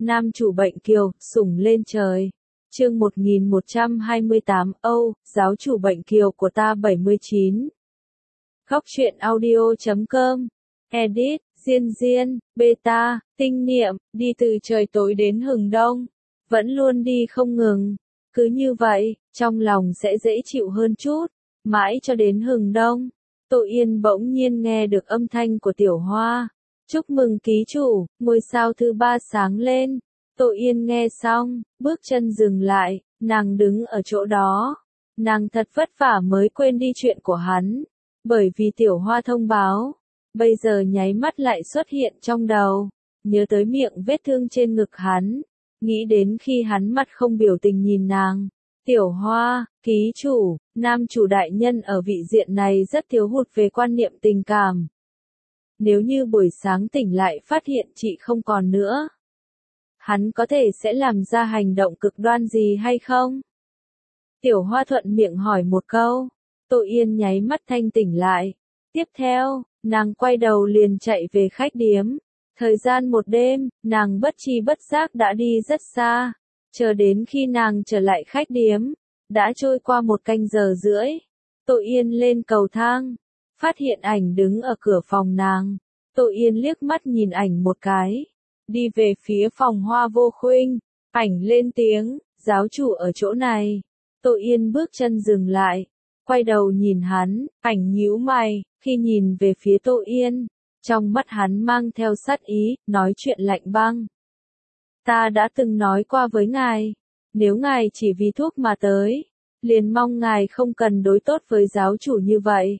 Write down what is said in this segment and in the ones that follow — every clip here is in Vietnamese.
nam chủ bệnh kiều, sủng lên trời. Chương 1128, Âu, giáo chủ bệnh kiều của ta 79. Góc truyện audio.com. Edit, Diên, Beta, Tinh Niệm, đi từ trời tối đến hừng đông. Vẫn luôn đi không ngừng. Cứ như vậy, trong lòng sẽ dễ chịu hơn chút. Mãi cho đến hừng đông, Tô Yên bỗng nhiên nghe được âm thanh của Tiểu Hoa. Chúc mừng ký chủ, ngôi sao thứ 3 sáng lên. Tô Yên nghe xong, bước chân dừng lại, nàng đứng ở chỗ đó. Nàng thật vất vả mới quên đi chuyện của hắn. Bởi vì Tiểu Hoa thông báo, bây giờ nháy mắt lại xuất hiện trong đầu. Nhớ tới miệng vết thương trên ngực hắn. Nghĩ đến khi hắn mặt không biểu tình nhìn nàng. Tiểu Hoa, ký chủ, nam chủ đại nhân ở vị diện này rất thiếu hụt về quan niệm tình cảm. Nếu như buổi sáng tỉnh lại phát hiện chị không còn nữa, hắn có thể sẽ làm ra hành động cực đoan gì hay không? Tiểu Hoa thuận miệng hỏi một câu. Tô Yên nháy mắt thanh tỉnh lại. Tiếp theo, nàng quay đầu liền chạy về khách điếm. Thời gian một đêm, nàng bất tri bất giác đã đi rất xa. Chờ đến khi nàng trở lại khách điếm, đã trôi qua 1 canh giờ rưỡi. Tô Yên lên cầu thang, phát hiện ảnh đứng ở cửa phòng nàng. Tô Yên liếc mắt nhìn ảnh một cái, đi về phía phòng Hoa Vô Khuynh. Ảnh lên tiếng, giáo chủ ở chỗ này. Tô Yên bước chân dừng lại, quay đầu nhìn hắn, ảnh nhíu mày, khi nhìn về phía Tô Yên, trong mắt hắn mang theo sát ý, nói chuyện lạnh băng. Ta đã từng nói qua với ngài, nếu ngài chỉ vì thuốc mà tới, liền mong ngài không cần đối tốt với giáo chủ như vậy.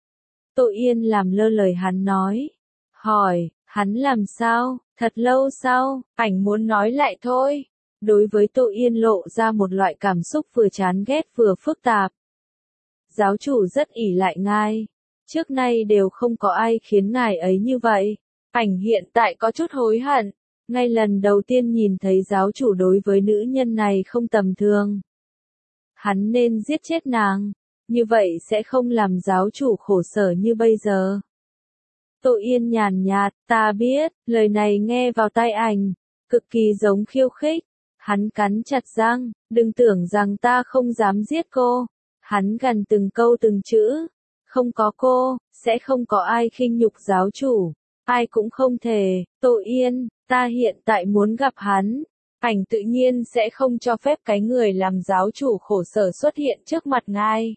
Tô Yên làm lơ lời hắn nói, hỏi, hắn làm sao, thật lâu sau, ảnh muốn nói lại thôi. Đối với Tô Yên lộ ra một loại cảm xúc vừa chán ghét vừa phức tạp. Giáo chủ rất ỷ lại ngài, trước nay đều không có ai khiến ngài ấy như vậy. Ảnh hiện tại có chút hối hận, ngay lần đầu tiên nhìn thấy giáo chủ đối với nữ nhân này không tầm thường. Hắn nên giết chết nàng, như vậy sẽ không làm giáo chủ khổ sở như bây giờ. Tô Yên nhàn nhạt, ta biết, lời này nghe vào tai ảnh, cực kỳ giống khiêu khích. Hắn cắn chặt răng, đừng tưởng rằng ta không dám giết cô. Hắn gần từng câu từng chữ, không có cô, sẽ không có ai khinh nhục giáo chủ, ai cũng không thể. Tô Yên, ta hiện tại muốn gặp hắn. Ảnh tự nhiên sẽ không cho phép cái người làm giáo chủ khổ sở xuất hiện trước mặt ngài.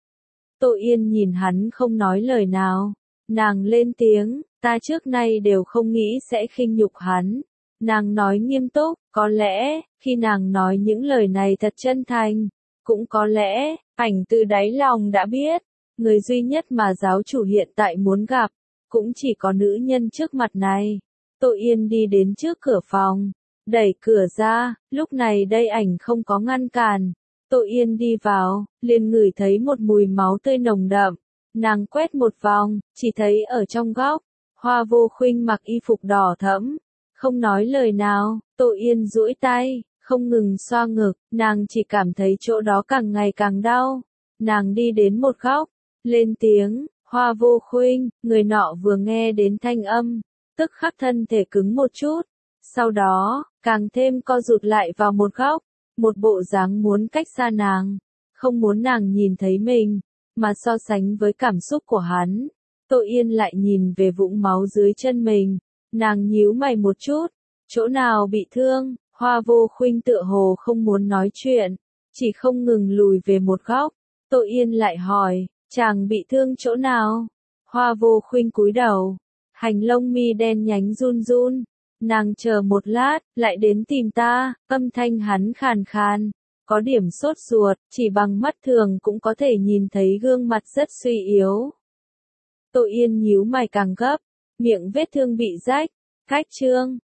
Tô Yên nhìn hắn không nói lời nào. Nàng lên tiếng, ta trước nay đều không nghĩ sẽ khinh nhục hắn. Nàng nói nghiêm túc, có lẽ, khi nàng nói những lời này thật chân thành, cũng có lẽ, ảnh từ đáy lòng đã biết, người duy nhất mà giáo chủ hiện tại muốn gặp, cũng chỉ có nữ nhân trước mặt này. Tô Yên đi đến trước cửa phòng, đẩy cửa ra, lúc này đây ảnh không có ngăn cản. Tô Yên đi vào, liền ngửi thấy một mùi máu tươi nồng đậm. Nàng quét một vòng, chỉ thấy ở trong góc, Hoa Vô Khuynh mặc y phục đỏ thẫm, không nói lời nào. Tô Yên duỗi tay, không ngừng xoa ngực, nàng chỉ cảm thấy chỗ đó càng ngày càng đau. Nàng đi đến một góc, lên tiếng, Hoa Vô Khuynh. Người nọ vừa nghe đến thanh âm, tức khắc thân thể cứng một chút, sau đó, càng thêm co rụt lại vào một góc, một bộ dáng muốn cách xa nàng, không muốn nàng nhìn thấy mình. Mà so sánh với cảm xúc của hắn, Tô Yên lại nhìn về vũng máu dưới chân mình. Nàng nhíu mày một chút, chỗ nào bị thương? Hoa Vô Khuynh tựa hồ không muốn nói chuyện, chỉ không ngừng lùi về một góc. Tô Yên lại hỏi, chàng bị thương chỗ nào? Hoa Vô Khuynh cúi đầu, hành lông mi đen nhánh run run. Nàng chờ một lát, lại đến tìm ta, âm thanh hắn khàn khàn, có điểm sốt ruột, chỉ bằng mắt thường cũng có thể nhìn thấy gương mặt rất suy yếu. Tô Yên nhíu mày càng gấp, miệng vết thương bị rách, cách chương,